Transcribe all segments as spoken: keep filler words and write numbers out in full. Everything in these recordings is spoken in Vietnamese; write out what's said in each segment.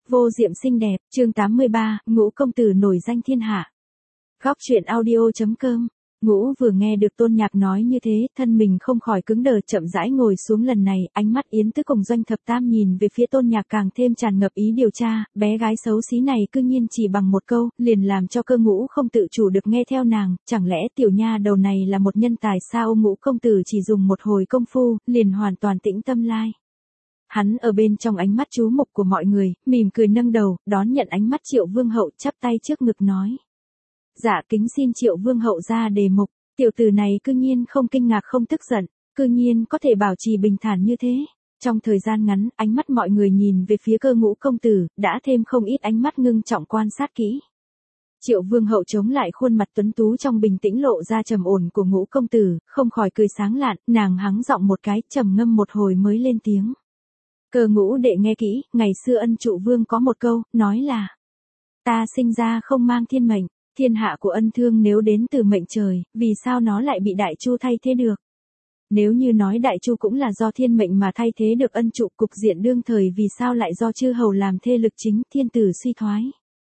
Vô diệm xinh đẹp, chương tám mươi ba, Ngũ công tử nổi danh thiên hạ. Góc truyện audio.com. Ngũ vừa nghe được Tôn Nhạc nói như thế, thân mình không khỏi cứng đờ, chậm rãi ngồi xuống. Lần này, ánh mắt Yến Tứ cùng Doanh Thập Tam nhìn về phía Tôn Nhạc càng thêm tràn ngập ý điều tra, bé gái xấu xí này cư nhiên chỉ bằng một câu, liền làm cho Cơ Ngũ không tự chủ được nghe theo nàng, chẳng lẽ tiểu nha đầu này là một nhân tài sao? Ngũ công tử chỉ dùng một hồi công phu, liền hoàn toàn tĩnh tâm lai. Hắn ở bên trong ánh mắt chú mục của mọi người, mỉm cười nâng đầu, đón nhận ánh mắt Triệu Vương hậu, chắp tay trước ngực nói. Dạ kính xin Triệu Vương hậu ra đề mục. Tiểu tử này cư nhiên không kinh ngạc không tức giận, cư nhiên có thể bảo trì bình thản như thế. Trong thời gian ngắn, ánh mắt mọi người nhìn về phía Cơ Ngũ công tử, đã thêm không ít ánh mắt ngưng trọng quan sát kỹ. Triệu Vương hậu chống lại khuôn mặt tuấn tú trong bình tĩnh lộ ra trầm ổn của Ngũ công tử, không khỏi cười sáng lạn, nàng hắng giọng một cái, trầm ngâm một hồi mới lên tiếng. Cơ Ngũ đệ nghe kỹ, ngày xưa Ân Trụ Vương có một câu, nói là: ta sinh ra không mang thiên mệnh, thiên hạ của ân thương nếu đến từ mệnh trời, vì sao nó lại bị Đại Chu thay thế được? Nếu như nói Đại Chu cũng là do thiên mệnh mà thay thế được Ân Trụ, cục diện đương thời vì sao lại do chư hầu làm thê lực chính, thiên tử suy thoái?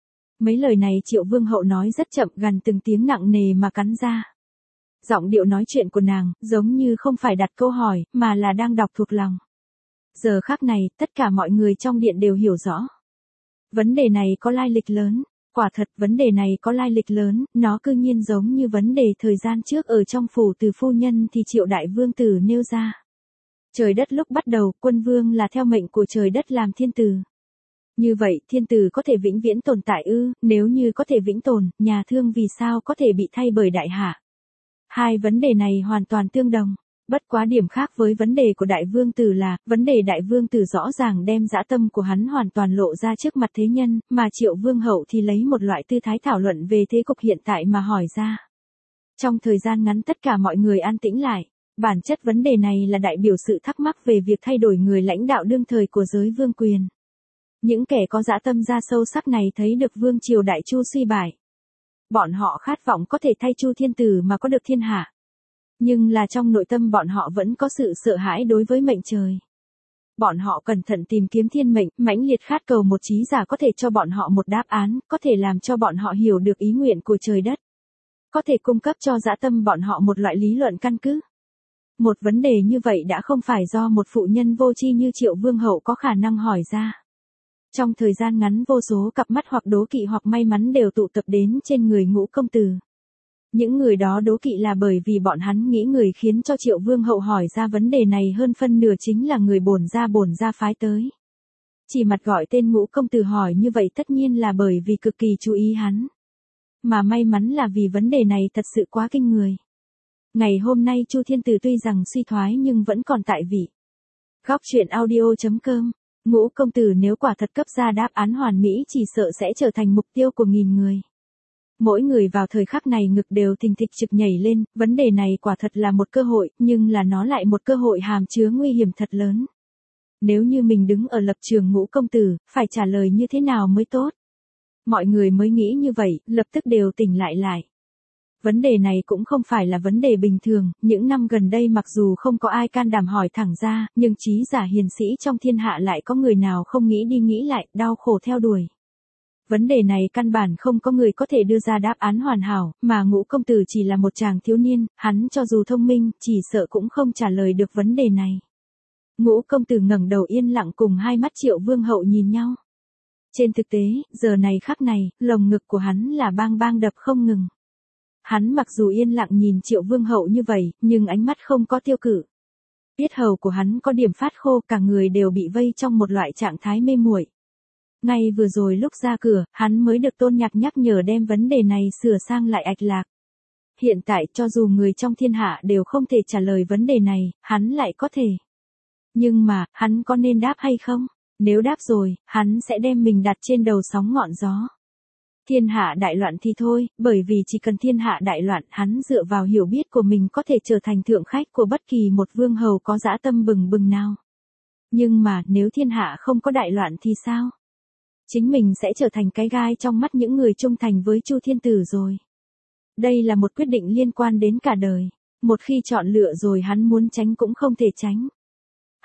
Mấy lời này Triệu Vương hậu nói rất chậm, gần từng tiếng nặng nề mà cắn ra. Giọng điệu nói chuyện của nàng, giống như không phải đặt câu hỏi, mà là đang đọc thuộc lòng. Giờ khắc này, tất cả mọi người trong điện đều hiểu rõ. Vấn đề này có lai lịch lớn, quả thật vấn đề này có lai lịch lớn, nó cư nhiên giống như vấn đề thời gian trước ở trong phủ từ phu nhân thì Triệu Đại Vương tử nêu ra. Trời đất lúc bắt đầu, quân vương là theo mệnh của trời đất làm thiên tử. Như vậy, thiên tử có thể vĩnh viễn tồn tại ư? Nếu như có thể vĩnh tồn, nhà Thương vì sao có thể bị thay bởi đại hạ? Hai vấn đề này hoàn toàn tương đồng. Bất quá điểm khác với vấn đề của Đại Vương tử là, vấn đề Đại Vương tử rõ ràng đem dã tâm của hắn hoàn toàn lộ ra trước mặt thế nhân, mà Triệu Vương hậu thì lấy một loại tư thái thảo luận về thế cục hiện tại mà hỏi ra. Trong thời gian ngắn tất cả mọi người an tĩnh lại, bản chất vấn đề này là đại biểu sự thắc mắc về việc thay đổi người lãnh đạo đương thời của giới vương quyền. Những kẻ có dã tâm ra sâu sắc này thấy được vương triều Đại Chu suy bại. Bọn họ khát vọng có thể thay Chu thiên tử mà có được thiên hạ. Nhưng là trong nội tâm bọn họ vẫn có sự sợ hãi đối với mệnh trời. Bọn họ cẩn thận tìm kiếm thiên mệnh, mãnh liệt khát cầu một trí giả có thể cho bọn họ một đáp án, có thể làm cho bọn họ hiểu được ý nguyện của trời đất. Có thể cung cấp cho dã tâm bọn họ một loại lý luận căn cứ. Một vấn đề như vậy đã không phải do một phụ nhân vô tri như Triệu Vương hậu có khả năng hỏi ra. Trong thời gian ngắn vô số cặp mắt hoặc đố kỵ hoặc may mắn đều tụ tập đến trên người Ngũ công tử. Những người đó đố kỵ là bởi vì bọn hắn nghĩ người khiến cho Triệu Vương hậu hỏi ra vấn đề này hơn phân nửa chính là người bổn gia bổn gia phái tới. Chỉ mặt gọi tên Ngũ công tử hỏi như vậy tất nhiên là bởi vì cực kỳ chú ý hắn. Mà may mắn là vì vấn đề này thật sự quá kinh người. Ngày hôm nay Chu thiên tử tuy rằng suy thoái nhưng vẫn còn tại vị. Góc truyện audio.com. Ngũ công tử nếu quả thật cấp ra đáp án hoàn mỹ chỉ sợ sẽ trở thành mục tiêu của nghìn người. Mỗi người vào thời khắc này ngực đều thình thịch trực nhảy lên, vấn đề này quả thật là một cơ hội, nhưng là nó lại một cơ hội hàm chứa nguy hiểm thật lớn. Nếu như mình đứng ở lập trường Ngũ công tử, phải trả lời như thế nào mới tốt? Mọi người mới nghĩ như vậy, lập tức đều tỉnh lại lại. Vấn đề này cũng không phải là vấn đề bình thường, những năm gần đây mặc dù không có ai can đảm hỏi thẳng ra, nhưng trí giả hiền sĩ trong thiên hạ lại có người nào không nghĩ đi nghĩ lại, đau khổ theo đuổi. Vấn đề này căn bản không có người có thể đưa ra đáp án hoàn hảo, mà Ngũ công tử chỉ là một chàng thiếu niên, hắn cho dù thông minh, chỉ sợ cũng không trả lời được vấn đề này. Ngũ công tử ngẩng đầu yên lặng cùng hai mắt Triệu Vương hậu nhìn nhau. Trên thực tế, giờ này khắc này, lồng ngực của hắn là bang bang đập không ngừng. Hắn mặc dù yên lặng nhìn Triệu Vương hậu như vậy, nhưng ánh mắt không có tiêu cự. Yết hầu của hắn có điểm phát khô, cả người đều bị vây trong một loại trạng thái mê muội. Ngay vừa rồi lúc ra cửa, hắn mới được Tôn Nhạc nhắc nhở đem vấn đề này sửa sang lại ạch lạc. Hiện tại cho dù người trong thiên hạ đều không thể trả lời vấn đề này, hắn lại có thể. Nhưng mà, hắn có nên đáp hay không? Nếu đáp rồi, hắn sẽ đem mình đặt trên đầu sóng ngọn gió. Thiên hạ đại loạn thì thôi, bởi vì chỉ cần thiên hạ đại loạn, hắn dựa vào hiểu biết của mình có thể trở thành thượng khách của bất kỳ một vương hầu có dã tâm bừng bừng nào. Nhưng mà, nếu thiên hạ không có đại loạn thì sao? Chính mình sẽ trở thành cái gai trong mắt những người trung thành với Chu thiên tử rồi. Đây là một quyết định liên quan đến cả đời. Một khi chọn lựa rồi hắn muốn tránh cũng không thể tránh.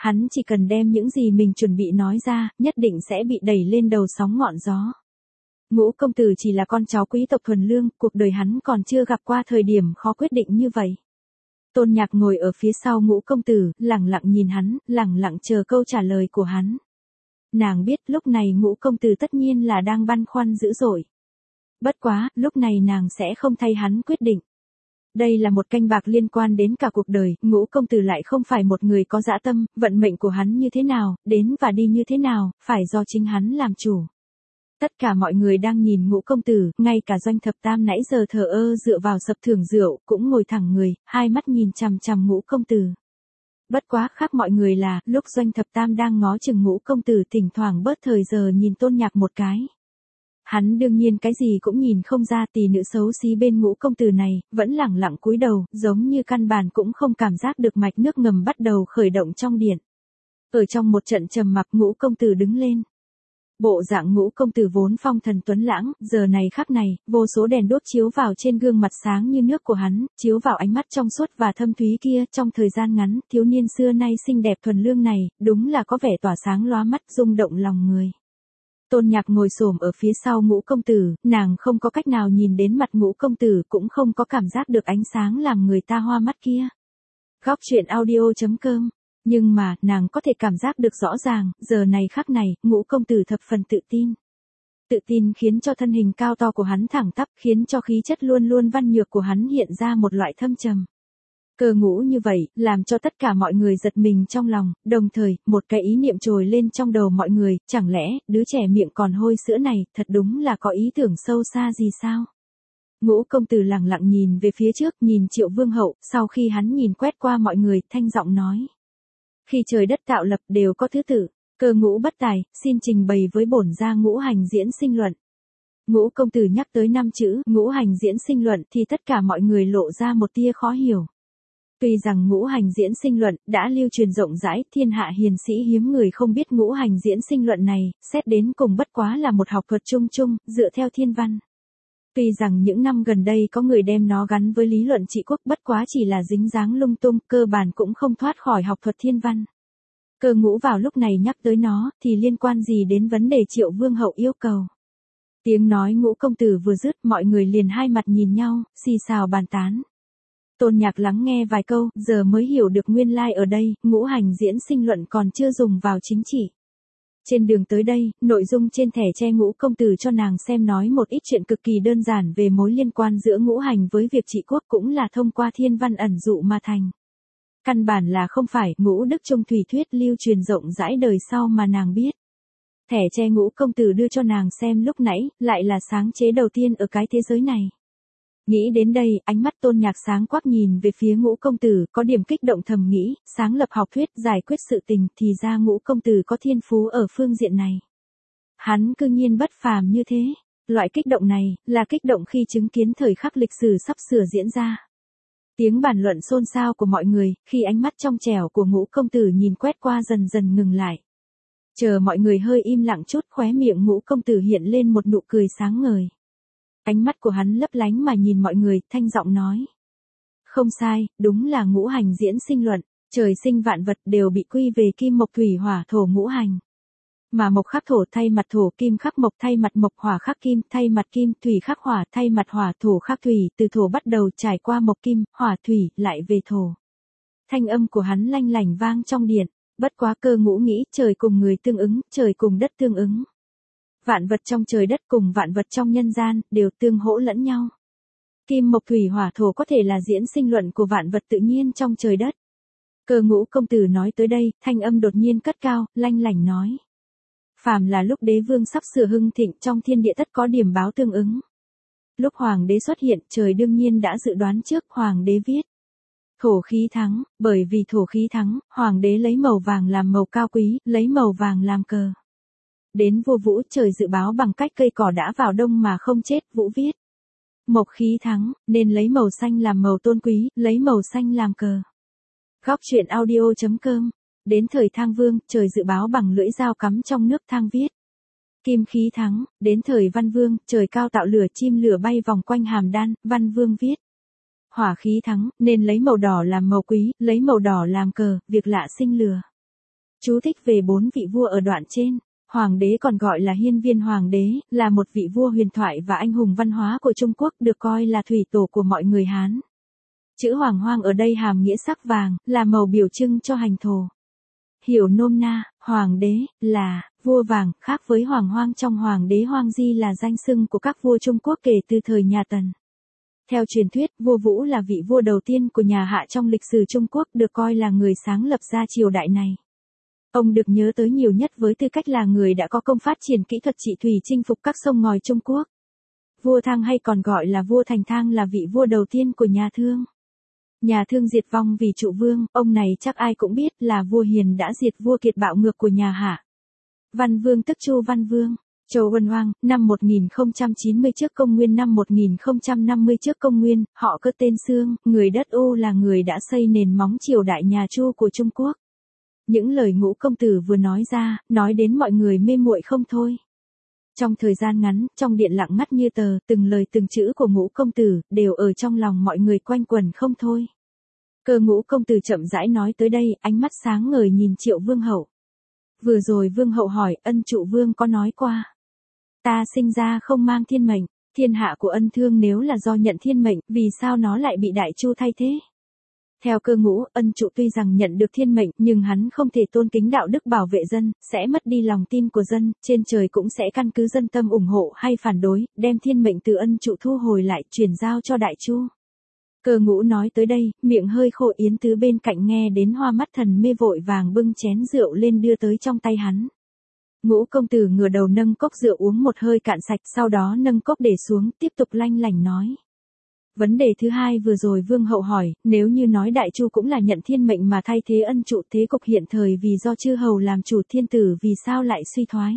Hắn chỉ cần đem những gì mình chuẩn bị nói ra, nhất định sẽ bị đẩy lên đầu sóng ngọn gió. Ngũ công tử chỉ là con cháu quý tộc thuần lương, cuộc đời hắn còn chưa gặp qua thời điểm khó quyết định như vậy. Tôn Nhạc ngồi ở phía sau Ngũ công tử, lẳng lặng nhìn hắn, lẳng lặng chờ câu trả lời của hắn. Nàng biết lúc này Ngũ công tử tất nhiên là đang băn khoăn dữ dội. Bất quá, lúc này nàng sẽ không thay hắn quyết định. Đây là một canh bạc liên quan đến cả cuộc đời, Ngũ công tử lại không phải một người có dã tâm, vận mệnh của hắn như thế nào, đến và đi như thế nào, phải do chính hắn làm chủ. Tất cả mọi người đang nhìn Ngũ công tử, ngay cả Doanh Thập Tam nãy giờ thờ ơ dựa vào sập thưởng rượu, cũng ngồi thẳng người, hai mắt nhìn chằm chằm Ngũ công tử. Bất quá khác mọi người là, lúc Doanh Thập Tam đang ngó chừng Ngũ công tử thỉnh thoảng bớt thời giờ nhìn Tôn Nhạc một cái. Hắn đương nhiên cái gì cũng nhìn không ra, tỷ nữ xấu xí bên Ngũ công tử này, vẫn lẳng lặng cúi đầu, giống như căn bản cũng không cảm giác được mạch nước ngầm bắt đầu khởi động trong điện. Ở trong một trận trầm mặc, Ngũ công tử đứng lên. Bộ dạng Ngũ công tử vốn phong thần tuấn lãng, giờ này khắc này, vô số đèn đốt chiếu vào trên gương mặt sáng như nước của hắn, chiếu vào ánh mắt trong suốt và thâm thúy kia, trong thời gian ngắn, thiếu niên xưa nay xinh đẹp thuần lương này, đúng là có vẻ tỏa sáng lóa mắt, rung động lòng người. Tôn Nhạc ngồi xổm ở phía sau Ngũ công tử, nàng không có cách nào nhìn đến mặt Ngũ công tử, cũng không có cảm giác được ánh sáng làm người ta hoa mắt kia. Góc truyện audio chấm com. Nhưng mà, nàng có thể cảm giác được rõ ràng, giờ này khắc này, Ngũ công tử thập phần tự tin. Tự tin khiến cho thân hình cao to của hắn thẳng tắp, khiến cho khí chất luôn luôn văn nhược của hắn hiện ra một loại thâm trầm. Cơ ngũ như vậy, làm cho tất cả mọi người giật mình trong lòng, đồng thời, một cái ý niệm trồi lên trong đầu mọi người, chẳng lẽ, đứa trẻ miệng còn hôi sữa này, thật đúng là có ý tưởng sâu xa gì sao? Ngũ công tử lẳng lặng nhìn về phía trước, nhìn Triệu Vương hậu, sau khi hắn nhìn quét qua mọi người, thanh giọng nói. Khi trời đất tạo lập đều có thứ tự, cơ ngũ bất tài, xin trình bày với bổn gia ngũ hành diễn sinh luận. Ngũ công tử nhắc tới năm chữ, ngũ hành diễn sinh luận thì tất cả mọi người lộ ra một tia khó hiểu. Tuy rằng ngũ hành diễn sinh luận đã lưu truyền rộng rãi, thiên hạ hiền sĩ hiếm người không biết ngũ hành diễn sinh luận này, xét đến cùng bất quá là một học thuật chung chung, dựa theo thiên văn. Tuy rằng những năm gần đây có người đem nó gắn với lý luận trị quốc, bất quá chỉ là dính dáng lung tung, cơ bản cũng không thoát khỏi học thuật thiên văn. Cơ ngũ vào lúc này nhắc tới nó, thì liên quan gì đến vấn đề Triệu Vương hậu yêu cầu. Tiếng nói Ngũ công tử vừa dứt, mọi người liền hai mặt nhìn nhau, xì xào bàn tán. Tôn Nhạc lắng nghe vài câu, giờ mới hiểu được nguyên lai ở đây, ngũ hành diễn sinh luận còn chưa dùng vào chính trị. Trên đường tới đây, nội dung trên thẻ tre Ngũ công tử cho nàng xem nói một ít chuyện cực kỳ đơn giản về mối liên quan giữa ngũ hành với việc trị quốc, cũng là thông qua thiên văn ẩn dụ mà thành. Căn bản là không phải Ngũ Đức Trung thủy thuyết lưu truyền rộng rãi đời sau mà nàng biết. Thẻ tre Ngũ công tử đưa cho nàng xem lúc nãy, lại là sáng chế đầu tiên ở cái thế giới này. Nghĩ đến đây, ánh mắt Tôn Nhạc sáng quắc nhìn về phía Ngũ công tử, có điểm kích động thầm nghĩ, sáng lập học thuyết, giải quyết sự tình, thì ra Ngũ công tử có thiên phú ở phương diện này. Hắn cư nhiên bất phàm như thế. Loại kích động này, là kích động khi chứng kiến thời khắc lịch sử sắp sửa diễn ra. Tiếng bàn luận xôn xao của mọi người, khi ánh mắt trong trẻo của Ngũ công tử nhìn quét qua dần dần ngừng lại. Chờ mọi người hơi im lặng chút, khóe miệng Ngũ công tử hiện lên một nụ cười sáng ngời. Ánh mắt của hắn lấp lánh mà nhìn mọi người, thanh giọng nói. Không sai, đúng là ngũ hành diễn sinh luận, trời sinh vạn vật đều bị quy về kim mộc thủy hỏa thổ ngũ hành. Mà mộc khắc thổ thay mặt thổ, kim khắc mộc thay mặt mộc, hỏa khắc kim thay mặt kim, thủy khắc hỏa thay mặt hỏa, thổ khắc thủy, từ thổ bắt đầu trải qua mộc kim, hỏa thủy, lại về thổ. Thanh âm của hắn lanh lảnh vang trong điện, bất quá Cơ Ngũ nghĩ trời cùng người tương ứng, trời cùng đất tương ứng. Vạn vật trong trời đất cùng vạn vật trong nhân gian, đều tương hỗ lẫn nhau. Kim mộc thủy hỏa thổ có thể là diễn sinh luận của vạn vật tự nhiên trong trời đất. Cơ Ngũ công tử nói tới đây, thanh âm đột nhiên cất cao, lanh lảnh nói. Phàm là lúc đế vương sắp sửa hưng thịnh, trong thiên địa tất có điểm báo tương ứng. Lúc hoàng đế xuất hiện, trời đương nhiên đã dự đoán trước, hoàng đế viết. Thổ khí thắng, bởi vì thổ khí thắng, hoàng đế lấy màu vàng làm màu cao quý, lấy màu vàng làm cờ. Đến vua Vũ, trời dự báo bằng cách cây cỏ đã vào đông mà không chết, Vũ viết. Mộc khí thắng, nên lấy màu xanh làm màu tôn quý, lấy màu xanh làm cờ. Góc truyện audio chấm com. Đến thời Thang Vương, trời dự báo bằng lưỡi dao cắm trong nước, Thang viết. Kim khí thắng, đến thời Văn Vương, trời cao tạo lửa, chim lửa bay vòng quanh hàm đan, Văn Vương viết. Hỏa khí thắng, nên lấy màu đỏ làm màu quý, lấy màu đỏ làm cờ, việc lạ sinh lửa. Chú thích về bốn vị vua ở đoạn trên. Hoàng đế còn gọi là Hiên Viên Hoàng đế, là một vị vua huyền thoại và anh hùng văn hóa của Trung Quốc, được coi là thủy tổ của mọi người Hán. Chữ Hoàng Hoang ở đây hàm nghĩa sắc vàng, là màu biểu trưng cho hành thổ. Hiểu nôm na, Hoàng đế, là vua vàng, khác với Hoàng Hoang trong Hoàng đế Hoang Di là danh xưng của các vua Trung Quốc kể từ thời nhà Tần. Theo truyền thuyết, vua Vũ là vị vua đầu tiên của nhà Hạ trong lịch sử Trung Quốc, được coi là người sáng lập ra triều đại này. Ông được nhớ tới nhiều nhất với tư cách là người đã có công phát triển kỹ thuật trị thủy chinh phục các sông ngòi Trung Quốc. Vua Thang hay còn gọi là vua Thành Thang là vị vua đầu tiên của nhà Thương. Nhà Thương diệt vong vì Trụ Vương, ông này chắc ai cũng biết là vua hiền đã diệt vua kiệt bạo ngược của nhà Hạ. Văn Vương tức Chu Văn Vương, Châu Vân Hoang, năm một nghìn không trăm chín mươi trước công nguyên năm một nghìn không trăm năm mươi trước công nguyên, họ cơ tên Sương, người đất U là người đã xây nền móng triều đại nhà Chu của Trung Quốc. Những lời Ngũ công tử vừa nói ra, nói đến mọi người mê muội không thôi. Trong thời gian ngắn, trong điện lặng ngắt như tờ, từng lời từng chữ của Ngũ công tử, đều ở trong lòng mọi người quanh quẩn không thôi. Cơ Ngũ công tử chậm rãi nói tới đây, ánh mắt sáng ngời nhìn Triệu Vương hậu. Vừa rồi Vương hậu hỏi, ân Trụ Vương có nói qua. Ta sinh ra không mang thiên mệnh, thiên hạ của ân Thương nếu là do nhận thiên mệnh, vì sao nó lại bị Đại Chu thay thế? Theo Cơ Ngũ, ân Trụ tuy rằng nhận được thiên mệnh, nhưng hắn không thể tôn kính đạo đức bảo vệ dân, sẽ mất đi lòng tin của dân, trên trời cũng sẽ căn cứ dân tâm ủng hộ hay phản đối, đem thiên mệnh từ ân Trụ thu hồi lại, chuyển giao cho Đại Chu. Cơ Ngũ nói tới đây, miệng hơi khô, Yến Tứ bên cạnh nghe đến hoa mắt thần mê vội vàng bưng chén rượu lên đưa tới trong tay hắn. Ngũ công tử ngửa đầu nâng cốc rượu uống một hơi cạn sạch, sau đó nâng cốc để xuống, tiếp tục lanh lảnh nói. Vấn đề thứ hai vừa rồi Vương hậu hỏi, nếu như nói Đại Chu cũng là nhận thiên mệnh mà thay thế ân Trụ, thế cục hiện thời vì do chư hầu làm chủ thiên tử vì sao lại suy thoái?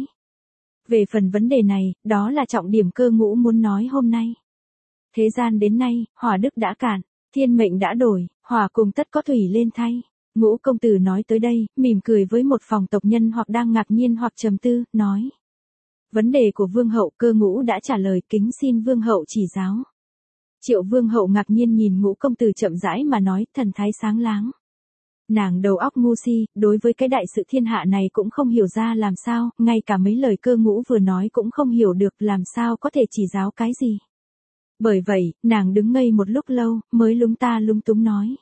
Về phần vấn đề này, đó là trọng điểm Cơ Ngũ muốn nói hôm nay. Thế gian đến nay, hỏa đức đã cạn, thiên mệnh đã đổi, hỏa cùng tất có thủy lên thay. Ngũ công tử nói tới đây, mỉm cười với một phòng tộc nhân hoặc đang ngạc nhiên hoặc trầm tư, nói. Vấn đề của Vương hậu, Cơ Ngũ đã trả lời, kính xin Vương hậu chỉ giáo. Triệu Vương hậu ngạc nhiên nhìn Ngũ công tử chậm rãi mà nói, thần thái sáng láng. Nàng đầu óc ngu si, đối với cái đại sự thiên hạ này cũng không hiểu ra làm sao, ngay cả mấy lời Cơ Ngũ vừa nói cũng không hiểu được, làm sao có thể chỉ giáo cái gì. Bởi vậy, nàng đứng ngây một lúc lâu, mới lúng ta lung túng nói.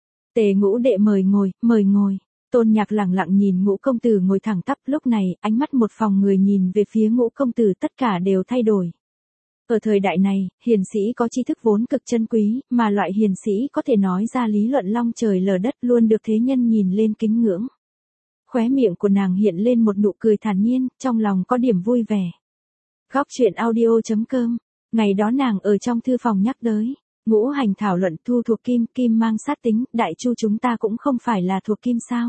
Tề Ngũ đệ mời ngồi, mời ngồi. Tôn Nhạc lặng lặng nhìn Ngũ công tử ngồi thẳng tắp, lúc này, ánh mắt một phòng người nhìn về phía Ngũ công tử tất cả đều thay đổi. Ở thời đại này, hiền sĩ có tri thức vốn cực chân quý, mà loại hiền sĩ có thể nói ra lý luận long trời lở đất luôn được thế nhân nhìn lên kính ngưỡng. Khóe miệng của nàng hiện lên một nụ cười thản nhiên, trong lòng có điểm vui vẻ. Góc truyện audio chấm com. Ngày đó nàng ở trong thư phòng nhắc tới. Ngũ hành thảo luận, thu thuộc kim, kim mang sát tính, Đại Chu chúng ta cũng không phải là thuộc kim sao.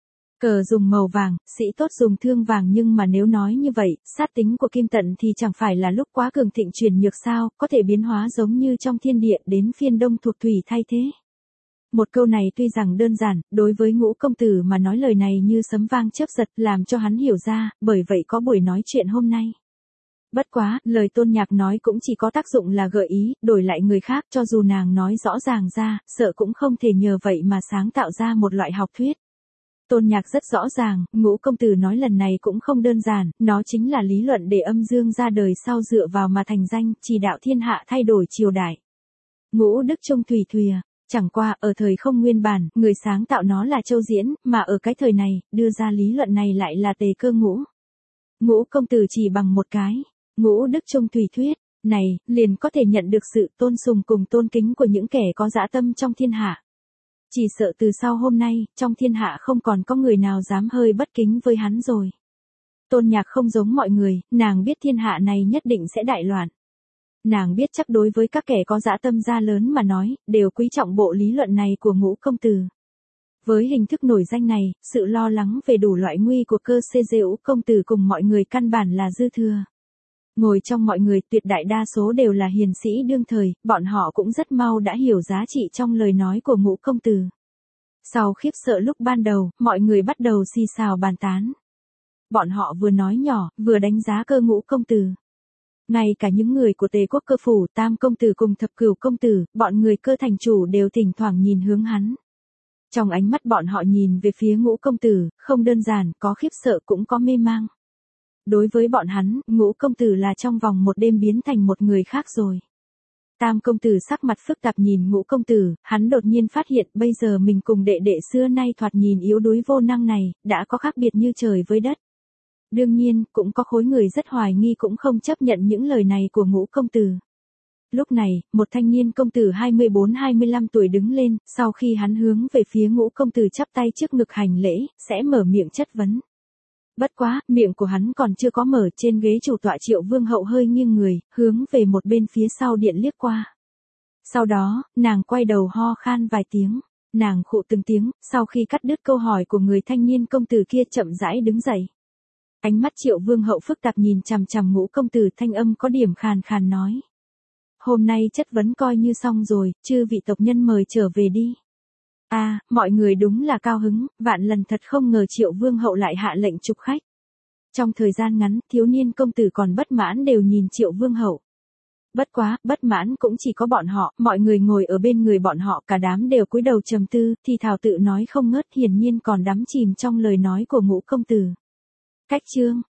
Cờ dùng màu vàng, sĩ tốt dùng thương vàng, nhưng mà nếu nói như vậy, sát tính của kim tận thì chẳng phải là lúc quá cường thịnh chuyển nhược sao, có thể biến hóa giống như trong thiên địa đến phiên đông thuộc thủy thay thế. Một câu này tuy rằng đơn giản, đối với Ngũ công tử mà nói lời này như sấm vang chớp giật, làm cho hắn hiểu ra, bởi vậy có buổi nói chuyện hôm nay. Bất quá, lời Tôn Nhạc nói cũng chỉ có tác dụng là gợi ý, đổi lại người khác, cho dù nàng nói rõ ràng ra, sợ cũng không thể nhờ vậy mà sáng tạo ra một loại học thuyết. Tôn Nhạc rất rõ ràng, Ngũ công tử nói lần này cũng không đơn giản, nó chính là lý luận để âm dương ra đời sau dựa vào mà thành danh, chỉ đạo thiên hạ thay đổi triều đại. Ngũ đức trung thủy thùy, chẳng qua, ở thời không nguyên bản, người sáng tạo nó là Châu Diễn, mà ở cái thời này, đưa ra lý luận này lại là Tề Cơ Ngũ. Ngũ công tử chỉ bằng một cái. Ngũ đức trung thủy thuyết, này, liền có thể nhận được sự tôn sùng cùng tôn kính của những kẻ có dã tâm trong thiên hạ. Chỉ sợ từ sau hôm nay, trong thiên hạ không còn có người nào dám hơi bất kính với hắn rồi. Tôn Nhạc không giống mọi người, nàng biết thiên hạ này nhất định sẽ đại loạn. Nàng biết chắc đối với các kẻ có dã tâm gia lớn mà nói, đều quý trọng bộ lý luận này của Ngũ công tử. Với hình thức nổi danh này, sự lo lắng về đủ loại nguy của cơ xê giê Ngũ công tử cùng mọi người căn bản là dư thừa. Ngồi trong mọi người, tuyệt đại đa số đều là hiền sĩ đương thời, bọn họ cũng rất mau đã hiểu giá trị trong lời nói của Ngũ công tử. Sau khiếp sợ lúc ban đầu, mọi người bắt đầu xì xào bàn tán. Bọn họ vừa nói nhỏ, vừa đánh giá Cơ Ngũ công tử. Ngay cả những người của Tề quốc Cơ phủ, Tam công tử cùng Thập cửu công tử, bọn người Cơ thành chủ đều thỉnh thoảng nhìn hướng hắn. Trong ánh mắt bọn họ nhìn về phía Ngũ công tử, không đơn giản, có khiếp sợ cũng có mê mang. Đối với bọn hắn, Ngũ công tử là trong vòng một đêm biến thành một người khác rồi. Tam công tử sắc mặt phức tạp nhìn Ngũ công tử, hắn đột nhiên phát hiện bây giờ mình cùng đệ đệ xưa nay thoạt nhìn yếu đuối vô năng này, đã có khác biệt như trời với đất. Đương nhiên, cũng có khối người rất hoài nghi cũng không chấp nhận những lời này của Ngũ công tử. Lúc này, một thanh niên công tử hai mươi bốn hai mươi lăm tuổi đứng lên, sau khi hắn hướng về phía Ngũ công tử chắp tay trước ngực hành lễ, sẽ mở miệng chất vấn. Bất quá, miệng của hắn còn chưa có mở, trên ghế chủ tọa Triệu Vương hậu hơi nghiêng người, hướng về một bên phía sau điện liếc qua. Sau đó, nàng quay đầu ho khan vài tiếng, nàng khụ từng tiếng, sau khi cắt đứt câu hỏi của người thanh niên công tử kia chậm rãi đứng dậy. Ánh mắt Triệu Vương hậu phức tạp nhìn chằm chằm Ngũ công tử, thanh âm có điểm khàn khàn nói. Hôm nay chất vấn coi như xong rồi, chư vị tộc nhân mời trở về đi. A, à, mọi người đúng là cao hứng, vạn lần thật không ngờ Triệu Vương hậu lại hạ lệnh trục khách. Trong thời gian ngắn, thiếu niên công tử còn bất mãn đều nhìn Triệu Vương hậu. Bất quá, bất mãn cũng chỉ có bọn họ, mọi người ngồi ở bên người bọn họ, cả đám đều cúi đầu trầm tư, thì thào tự nói không ngớt, hiển nhiên còn đắm chìm trong lời nói của Ngũ công tử. Cách chương